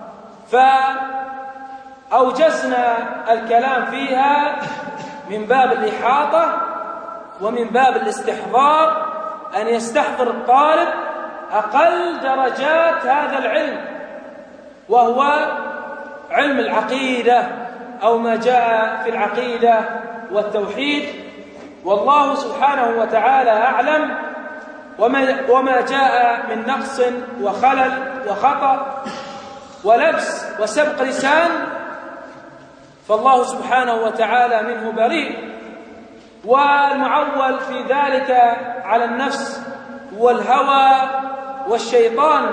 فأوجزنا الكلام فيها من باب الإحاطة ومن باب الاستحضار، أن يستحضر الطالب أقل درجات هذا العلم، وهو علم العقيدة أو ما جاء في العقيدة والتوحيد، والله سبحانه وتعالى أعلم. وما, وما جاء من نقص وخلل وخطأ ولبس وسبق لسان فالله سبحانه وتعالى منه بريء، والمعول في ذلك على النفس والهوى والشيطان،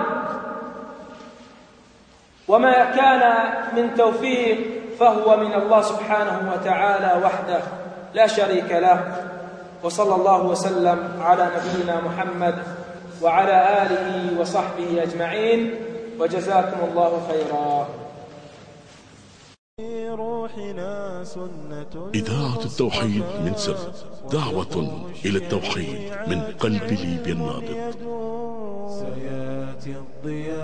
وما كان من توفيق فهو من الله سبحانه وتعالى وحده لا شريك له. وصلى الله وسلم على نبينا محمد وعلى آله وصحبه أجمعين، وجزاكم الله خيرا. إذاعة التوحيد من سر، دعوة إلى التوحيد من قلب ليبيا النابض. سيأتي الضياء